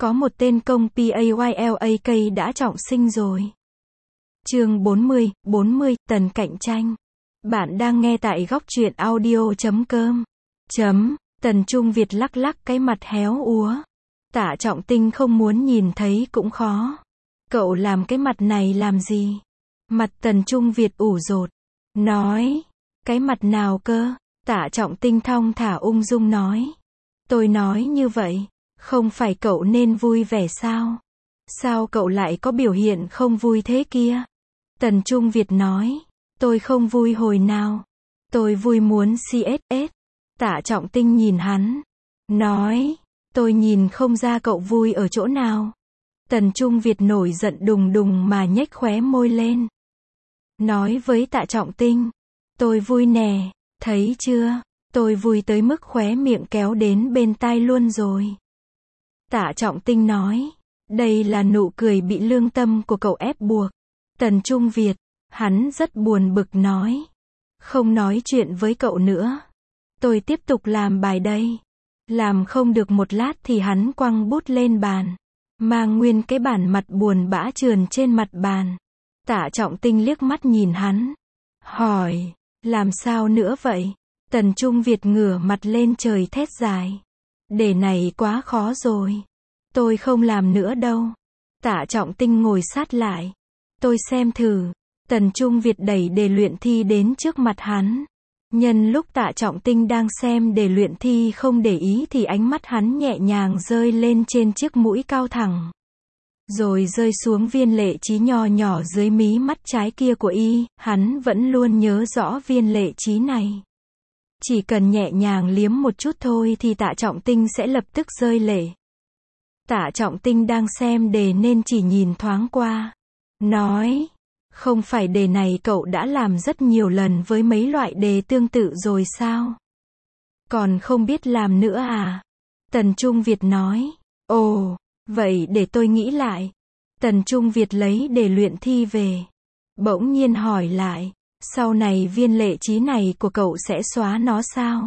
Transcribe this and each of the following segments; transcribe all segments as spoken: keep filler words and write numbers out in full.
Có một tên công Paylalk đã trọng sinh rồi. Chương bốn mươi, bốn mươi, tần cạnh tranh. Bạn đang nghe tại góc truyện audio chấm com. Chấm, Tần Trung Việt lắc lắc cái mặt héo úa. Tạ Trọng Tinh không muốn nhìn thấy cũng khó. Cậu làm cái mặt này làm gì? Mặt Tần Trung Việt ủ rột. Nói, cái mặt nào cơ? Tạ Trọng Tinh thong thả ung dung nói. Tôi nói như vậy, không phải cậu nên vui vẻ sao? Sao cậu lại có biểu hiện không vui thế kia? Tần Trung Việt nói, tôi không vui hồi nào. Tôi vui muốn xê ét ét. Tạ Trọng Tinh nhìn hắn. Nói, tôi nhìn không ra cậu vui ở chỗ nào. Tần Trung Việt nổi giận đùng đùng mà nhếch khóe môi lên. Nói với Tạ Trọng Tinh, tôi vui nè, thấy chưa, tôi vui tới mức khóe miệng kéo đến bên tai luôn rồi. Tạ Trọng Tinh nói, đây là nụ cười bị lương tâm của cậu ép buộc. Tần Trung Việt, hắn rất buồn bực nói, không nói chuyện với cậu nữa. Tôi tiếp tục làm bài đây. Làm không được một lát thì hắn quăng bút lên bàn. Mang nguyên cái bản mặt buồn bã trườn trên mặt bàn. Tạ Trọng Tinh liếc mắt nhìn hắn. Hỏi, làm sao nữa vậy? Tần Trung Việt ngửa mặt lên trời thét dài. Đề này quá khó rồi. Tôi không làm nữa đâu. Tạ Trọng Tinh ngồi sát lại. Tôi xem thử. Tần Trung Việt đẩy đề luyện thi đến trước mặt hắn. Nhân lúc Tạ Trọng Tinh đang xem đề luyện thi không để ý thì ánh mắt hắn nhẹ nhàng rơi lên trên chiếc mũi cao thẳng. Rồi rơi xuống viên lệ trí nho nhỏ dưới mí mắt trái kia của y, hắn vẫn luôn nhớ rõ viên lệ trí này. Chỉ cần nhẹ nhàng liếm một chút thôi thì Tạ Trọng Tinh sẽ lập tức rơi lệ. Tạ Trọng Tinh đang xem đề nên chỉ nhìn thoáng qua. Nói, không phải đề này cậu đã làm rất nhiều lần với mấy loại đề tương tự rồi sao? Còn không biết làm nữa à? Tần Trung Việt nói. Ồ, vậy để tôi nghĩ lại. Tần Trung Việt lấy đề luyện thi về. Bỗng nhiên hỏi lại, sau này viên lệ trí này của cậu sẽ xóa nó sao?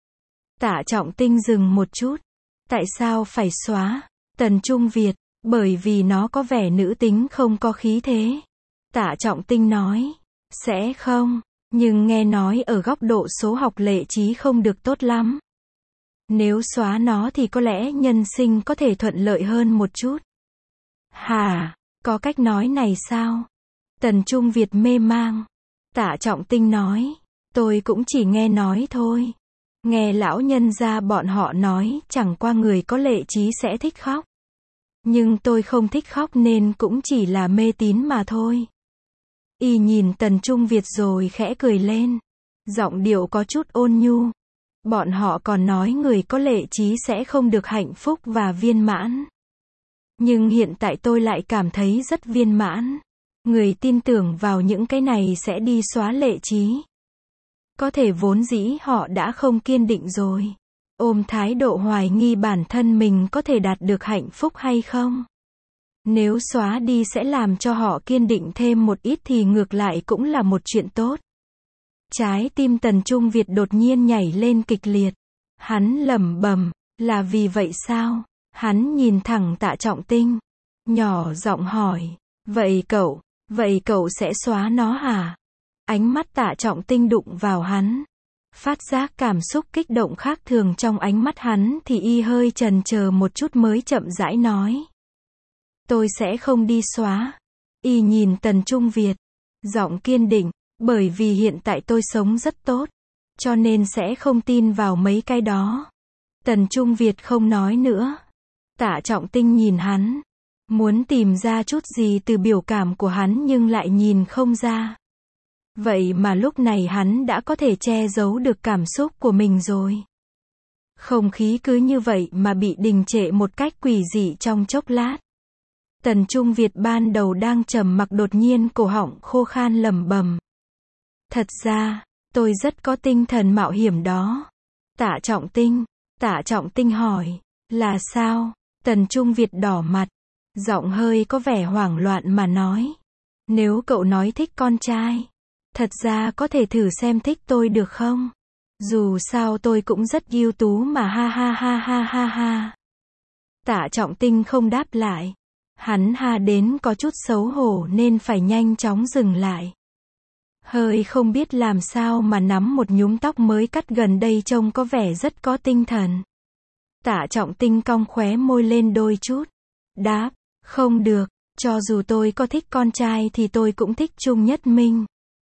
Tạ Trọng Tinh dừng một chút. Tại sao phải xóa? Tần Trung Việt, bởi vì nó có vẻ nữ tính không có khí thế. Tạ Trọng Tinh nói, sẽ không, nhưng nghe nói ở góc độ số học lệ trí không được tốt lắm. Nếu xóa nó thì có lẽ nhân sinh có thể thuận lợi hơn một chút. Hả, có cách nói này sao? Tần Trung Việt mê mang. Tạ Trọng Tinh nói, tôi cũng chỉ nghe nói thôi. Nghe lão nhân gia bọn họ nói chẳng qua người có lệ trí sẽ thích khóc. Nhưng tôi không thích khóc nên cũng chỉ là mê tín mà thôi. Y nhìn Tần Trung Việt rồi khẽ cười lên. Giọng điệu có chút ôn nhu. Bọn họ còn nói người có lệ trí sẽ không được hạnh phúc và viên mãn. Nhưng hiện tại tôi lại cảm thấy rất viên mãn. Người tin tưởng vào những cái này sẽ đi xóa lệ trí. Có thể vốn dĩ họ đã không kiên định rồi. Ôm thái độ hoài nghi bản thân mình có thể đạt được hạnh phúc hay không. Nếu xóa đi sẽ làm cho họ kiên định thêm một ít thì ngược lại cũng là một chuyện tốt. Trái tim Tần Trung Việt đột nhiên nhảy lên kịch liệt. Hắn lẩm bẩm, là vì vậy sao? Hắn nhìn thẳng Tạ Trọng Tinh. Nhỏ giọng hỏi, vậy cậu, vậy cậu sẽ xóa nó hả? Ánh mắt Tạ Trọng Tinh đụng vào hắn. Phát giác cảm xúc kích động khác thường trong ánh mắt hắn thì y hơi chần chờ một chút mới chậm rãi nói. Tôi sẽ không đi xóa. Y nhìn Tần Trung Việt. Giọng kiên định, bởi vì hiện tại tôi sống rất tốt. Cho nên sẽ không tin vào mấy cái đó. Tần Trung Việt không nói nữa. Tạ Trọng Tinh nhìn hắn. Muốn tìm ra chút gì từ biểu cảm của hắn nhưng lại nhìn không ra. Vậy mà lúc này hắn đã có thể che giấu được cảm xúc của mình rồi. Không khí cứ như vậy mà bị đình trệ một cách quỷ dị trong chốc lát. Tần Trung Việt ban đầu đang trầm mặc đột nhiên cổ họng khô khan lẩm bẩm. Thật ra, tôi rất có tinh thần mạo hiểm đó. Tạ Trọng Tinh, Tạ Trọng Tinh hỏi, là sao? Tần Trung Việt đỏ mặt, giọng hơi có vẻ hoảng loạn mà nói. Nếu cậu nói thích con trai, thật ra có thể thử xem thích tôi được không? Dù sao tôi cũng rất ưu tú mà ha ha ha ha ha ha. Tạ Trọng Tinh không đáp lại. Hắn ha đến có chút xấu hổ nên phải nhanh chóng dừng lại. Hơi không biết làm sao mà nắm một nhúm tóc mới cắt gần đây trông có vẻ rất có tinh thần. Tạ Trọng Tinh cong khóe môi lên đôi chút. Đáp, không được, cho dù tôi có thích con trai thì tôi cũng thích Trung Nhất Minh.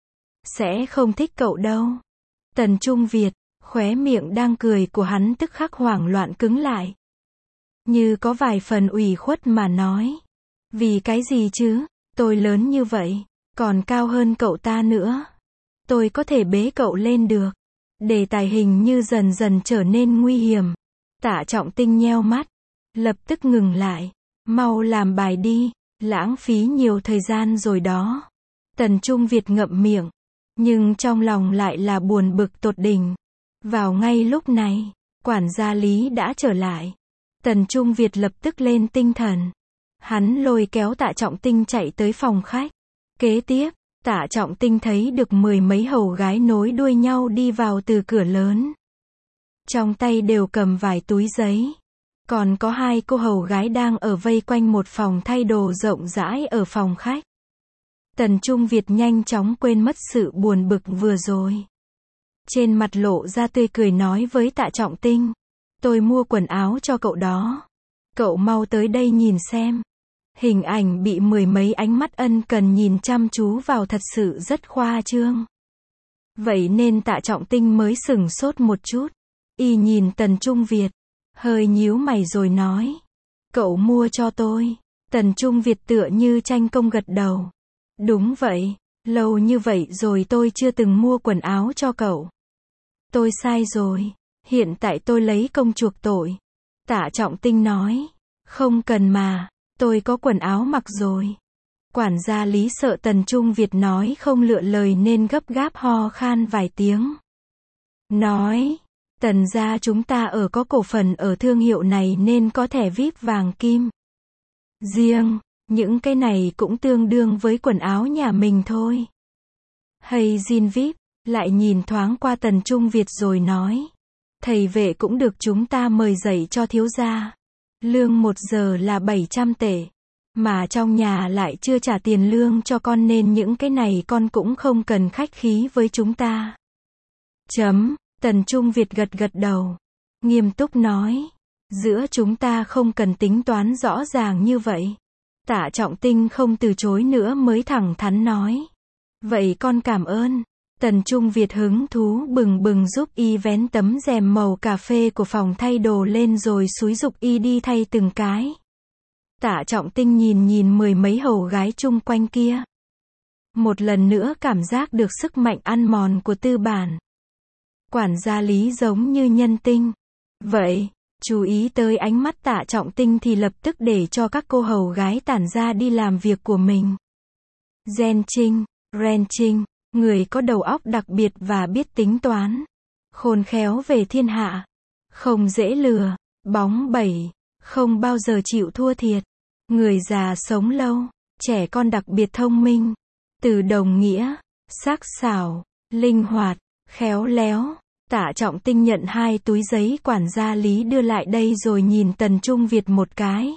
Sẽ không thích cậu đâu. Tần Trung Việt, khóe miệng đang cười của hắn tức khắc hoảng loạn cứng lại. Như có vài phần ủy khuất mà nói. Vì cái gì chứ, tôi lớn như vậy, còn cao hơn cậu ta nữa. Tôi có thể bế cậu lên được. Đề tài hình như dần dần trở nên nguy hiểm. Tạ Trọng Tinh nheo mắt, lập tức ngừng lại. Mau làm bài đi, lãng phí nhiều thời gian rồi đó. Tần Trung Việt ngậm miệng, nhưng trong lòng lại là buồn bực tột đỉnh. Vào ngay lúc này, quản gia Lý đã trở lại. Tần Trung Việt lập tức lên tinh thần. Hắn lôi kéo Tạ Trọng Tinh chạy tới phòng khách. Kế tiếp, Tạ Trọng Tinh thấy được mười mấy hầu gái nối đuôi nhau đi vào từ cửa lớn. Trong tay đều cầm vài túi giấy. Còn có hai cô hầu gái đang ở vây quanh một phòng thay đồ rộng rãi ở phòng khách. Tần Trung Việt nhanh chóng quên mất sự buồn bực vừa rồi. Trên mặt lộ ra tươi cười nói với Tạ Trọng Tinh. Tôi mua quần áo cho cậu đó. Cậu mau tới đây nhìn xem. Hình ảnh bị mười mấy ánh mắt ân cần nhìn chăm chú vào thật sự rất khoa trương. Vậy nên Tạ Trọng Tinh mới sửng sốt một chút. Y nhìn Tần Trung Việt, hơi nhíu mày rồi nói. Cậu mua cho tôi. Tần Trung Việt tựa như tranh công gật đầu. Đúng vậy, lâu như vậy rồi tôi chưa từng mua quần áo cho cậu. Tôi sai rồi, hiện tại tôi lấy công chuộc tội. Tạ Trọng Tinh nói. Không cần mà, tôi có quần áo mặc rồi. Quản gia Lý sợ Tần Trung Việt nói không lựa lời nên gấp gáp ho khan vài tiếng. Nói, Tần gia chúng ta ở có cổ phần ở thương hiệu này nên có thẻ vi ai pi vàng kim. Riêng, những cái này cũng tương đương với quần áo nhà mình thôi. Hay jean vi ai pi, lại nhìn thoáng qua Tần Trung Việt rồi nói. Thầy vệ cũng được chúng ta mời dạy cho thiếu gia. Lương một giờ là bảy trăm tệ. Mà trong nhà lại chưa trả tiền lương cho con nên những cái này con cũng không cần khách khí với chúng ta. Chấm, Tần Trung Việt gật gật đầu. Nghiêm túc nói. Giữa chúng ta không cần tính toán rõ ràng như vậy. Tạ Trọng Tinh không từ chối nữa mới thẳng thắn nói. Vậy con cảm ơn. Tần Trung Việt hứng thú bừng bừng giúp y vén tấm rèm màu cà phê của phòng thay đồ lên rồi xúi giục y đi thay từng cái. Tạ Trọng Tinh nhìn nhìn mười mấy hầu gái chung quanh kia. Một lần nữa cảm giác được sức mạnh ăn mòn của tư bản. Quản gia Lý giống như nhân tinh. Vậy, chú ý tới ánh mắt Tạ Trọng Tinh thì lập tức để cho các cô hầu gái tản ra đi làm việc của mình. Gen Trinh, Ren Trinh, người có đầu óc đặc biệt và biết tính toán. Khôn khéo về thiên hạ. Không dễ lừa, bóng bẩy, không bao giờ chịu thua thiệt. Người già sống lâu, trẻ con đặc biệt thông minh. Từ đồng nghĩa, sắc sảo, linh hoạt, khéo léo. Tạ Trọng Tinh nhận hai túi giấy quản gia Lý đưa lại đây rồi nhìn Tần Trung Việt một cái.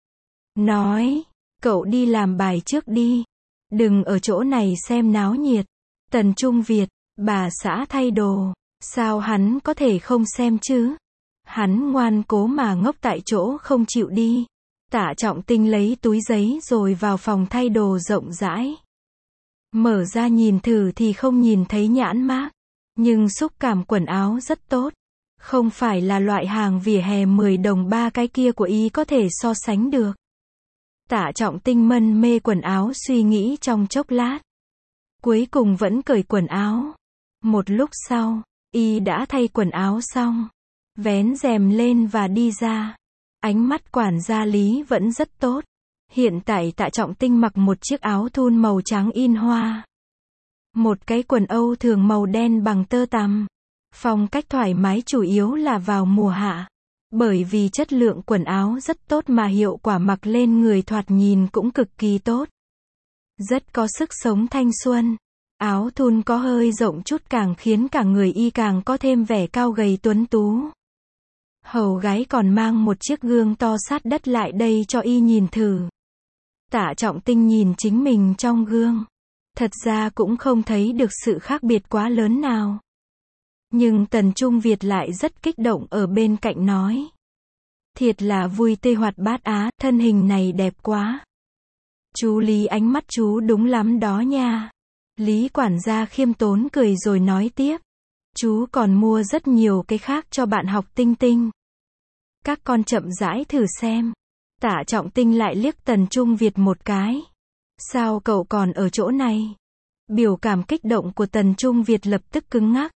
Nói, cậu đi làm bài trước đi. Đừng ở chỗ này xem náo nhiệt. Tần Trung Việt, bà xã thay đồ. Sao hắn có thể không xem chứ? Hắn ngoan cố mà ngốc tại chỗ không chịu đi. Tạ Trọng Tinh lấy túi giấy rồi vào phòng thay đồ rộng rãi. Mở ra nhìn thử thì không nhìn thấy nhãn mác. Nhưng xúc cảm quần áo rất tốt. Không phải là loại hàng vỉa hè mười đồng ba cái kia của y có thể so sánh được. Tạ Trọng Tinh mân mê quần áo suy nghĩ trong chốc lát. Cuối cùng vẫn cởi quần áo. Một lúc sau, y đã thay quần áo xong. Vén rèm lên và đi ra. Ánh mắt quản gia Lý vẫn rất tốt. Hiện tại Tạ Trọng Tinh mặc một chiếc áo thun màu trắng in hoa. Một cái quần Âu thường màu đen bằng tơ tằm. Phong cách thoải mái chủ yếu là vào mùa hạ. Bởi vì chất lượng quần áo rất tốt mà hiệu quả mặc lên người thoạt nhìn cũng cực kỳ tốt. Rất có sức sống thanh xuân. Áo thun có hơi rộng chút càng khiến cả người y càng có thêm vẻ cao gầy tuấn tú. Hầu gái còn mang một chiếc gương to sát đất lại đây cho y nhìn thử. Tạ Trọng Tinh nhìn chính mình trong gương. Thật ra cũng không thấy được sự khác biệt quá lớn nào. Nhưng Tần Trung Việt lại rất kích động ở bên cạnh nói. Thiệt là vui tươi hoạt bát á, thân hình này đẹp quá. Chú Lý, ánh mắt chú đúng lắm đó nha. Lý quản gia khiêm tốn cười rồi nói tiếp. Chú còn mua rất nhiều cái khác cho bạn học Tinh Tinh. Các con chậm rãi thử xem. Tạ Trọng Tinh lại liếc Tần Trung Việt một cái. Sao cậu còn ở chỗ này? Biểu cảm kích động của Tần Trung Việt lập tức cứng ngắc.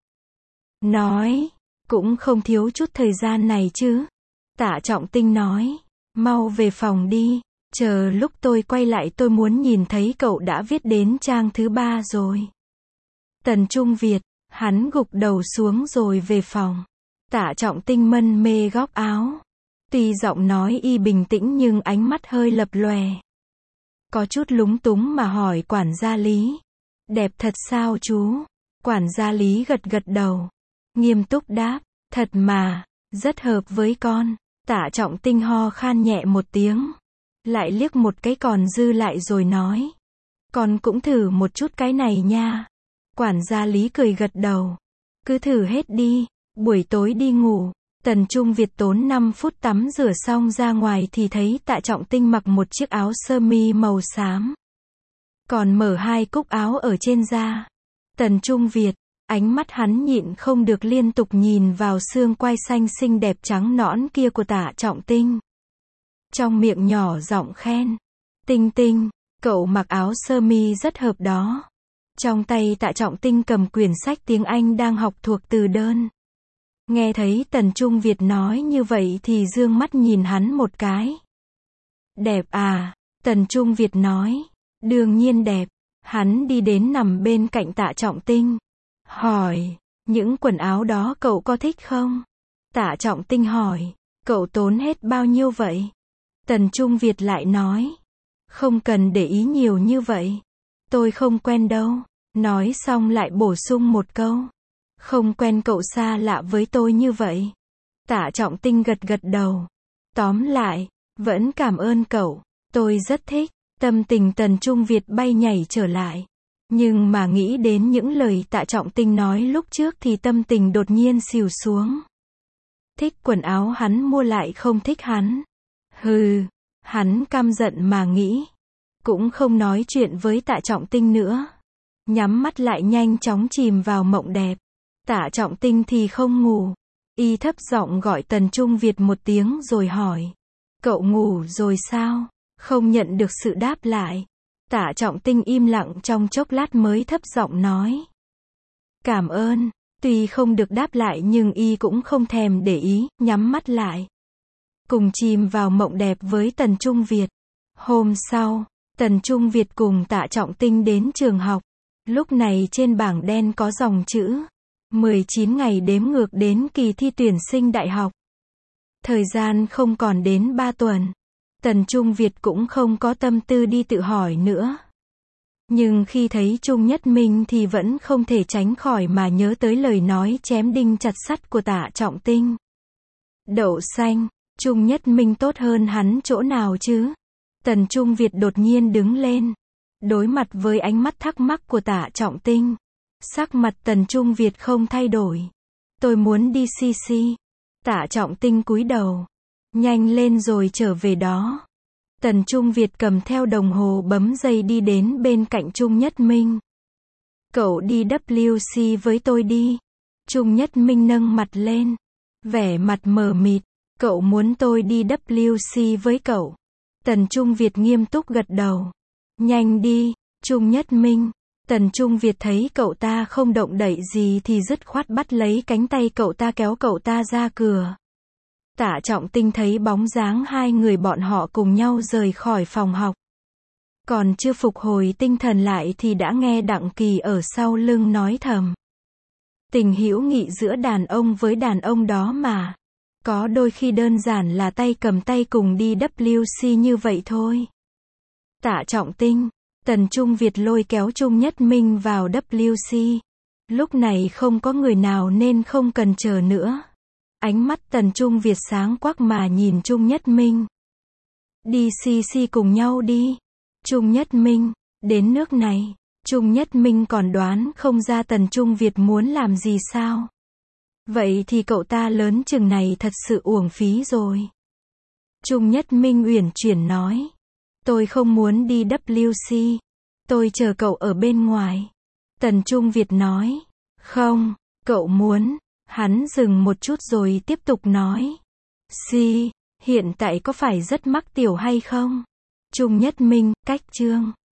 Nói, cũng không thiếu chút thời gian này chứ. Tạ Trọng Tinh nói, mau về phòng đi. Chờ lúc tôi quay lại tôi muốn nhìn thấy cậu đã viết đến trang thứ ba rồi. Tần Trung Việt, hắn gục đầu xuống rồi về phòng. Tạ Trọng Tinh mân mê góc áo. Tuy giọng nói y bình tĩnh nhưng ánh mắt hơi lập lòe. Có chút lúng túng mà hỏi quản gia Lý. Đẹp thật sao chú? Quản gia Lý gật gật đầu. Nghiêm túc đáp, thật mà, rất hợp với con. Tạ Trọng Tinh ho khan nhẹ một tiếng. Lại liếc một cái còn dư lại rồi nói. Con cũng thử một chút cái này nha. Quản gia Lý cười gật đầu. Cứ thử hết đi, buổi tối đi ngủ. Tần Trung Việt tốn năm phút tắm rửa xong ra ngoài thì thấy Tạ Trọng Tinh mặc một chiếc áo sơ mi màu xám. Còn mở hai cúc áo ở trên da. Tần Trung Việt, ánh mắt hắn nhịn không được liên tục nhìn vào xương quai xanh xinh đẹp trắng nõn kia của Tạ Trọng Tinh. Trong miệng nhỏ giọng khen. Tinh Tinh, cậu mặc áo sơ mi rất hợp đó. Trong tay Tạ Trọng Tinh cầm quyển sách tiếng Anh đang học thuộc từ đơn. Nghe thấy Tần Trung Việt nói như vậy thì dương mắt nhìn hắn một cái. Đẹp à, Tần Trung Việt nói. Đương nhiên đẹp. Hắn đi đến nằm bên cạnh Tạ Trọng Tinh. Hỏi, những quần áo đó cậu có thích không? Tạ Trọng Tinh hỏi, cậu tốn hết bao nhiêu vậy? Tần Trung Việt lại nói, không cần để ý nhiều như vậy. Tôi không quen đâu. Nói xong lại bổ sung một câu. Không quen cậu xa lạ với tôi như vậy. Tạ Trọng Tinh gật gật đầu. Tóm lại, vẫn cảm ơn cậu. Tôi rất thích. Tâm tình Tần Trung Việt bay nhảy trở lại. Nhưng mà nghĩ đến những lời Tạ Trọng Tinh nói lúc trước thì tâm tình đột nhiên xìu xuống. Thích quần áo hắn mua lại không thích hắn. Hừ, hắn căm giận mà nghĩ. Cũng không nói chuyện với Tạ Trọng Tinh nữa. Nhắm mắt lại nhanh chóng chìm vào mộng đẹp. Tạ Trọng Tinh thì không ngủ. Y thấp giọng gọi Tần Trung Việt một tiếng rồi hỏi. Cậu ngủ rồi sao? Không nhận được sự đáp lại. Tạ Trọng Tinh im lặng trong chốc lát mới thấp giọng nói. Cảm ơn. Tuy không được đáp lại nhưng y cũng không thèm để ý, nhắm mắt lại. Cùng chìm vào mộng đẹp với Tần Trung Việt. Hôm sau, Tần Trung Việt cùng Tạ Trọng Tinh đến trường học. Lúc này trên bảng đen có dòng chữ. mười chín ngày đếm ngược đến kỳ thi tuyển sinh đại học. Thời gian không còn đến ba tuần. Tần Trung Việt cũng không có tâm tư đi tự hỏi nữa. Nhưng khi thấy Trung Nhất Minh thì vẫn không thể tránh khỏi mà nhớ tới lời nói chém đinh chặt sắt của Tạ Trọng Tinh. Đậu xanh, Trung Nhất Minh tốt hơn hắn chỗ nào chứ? Tần Trung Việt đột nhiên đứng lên. Đối mặt với ánh mắt thắc mắc của Tạ Trọng Tinh. Sắc mặt Tần Trung Việt không thay đổi. Tôi muốn đi xê xê. Tạ Trọng Tinh cúi đầu. Nhanh lên rồi trở về đó. Tần Trung Việt cầm theo đồng hồ bấm giây đi đến bên cạnh Trung Nhất Minh. Cậu đi vê kép xê với tôi đi. Trung Nhất Minh nâng mặt lên. Vẻ mặt mờ mịt. Cậu muốn tôi đi vê kép xê với cậu. Tần Trung Việt nghiêm túc gật đầu. Nhanh đi, Trung Nhất Minh. Tần Trung Việt thấy cậu ta không động đậy gì thì dứt khoát bắt lấy cánh tay cậu ta kéo cậu ta ra cửa. Tạ Trọng Tinh thấy bóng dáng hai người bọn họ cùng nhau rời khỏi phòng học. Còn chưa phục hồi tinh thần lại thì đã nghe Đặng Kỳ ở sau lưng nói thầm. Tình hữu nghị giữa đàn ông với đàn ông đó mà. Có đôi khi đơn giản là tay cầm tay cùng đi vê kép xê như vậy thôi. Tạ Trọng Tinh, Tần Trung Việt lôi kéo Trung Nhất Minh vào vê kép xê. Lúc này không có người nào nên không cần chờ nữa. Ánh mắt Tần Trung Việt sáng quắc mà nhìn Trung Nhất Minh. Đi xi xi cùng nhau đi. Trung Nhất Minh, đến nước này, Trung Nhất Minh còn đoán không ra Tần Trung Việt muốn làm gì sao? Vậy thì cậu ta lớn chừng này thật sự uổng phí rồi. Trung Nhất Minh uyển chuyển nói. Tôi không muốn đi vê kép xê. Tôi chờ cậu ở bên ngoài. Tần Trung Việt nói. Không, cậu muốn. Hắn dừng một chút rồi tiếp tục nói. Si, hiện tại có phải rất mắc tiểu hay không? Trung Nhất Minh, cách chương.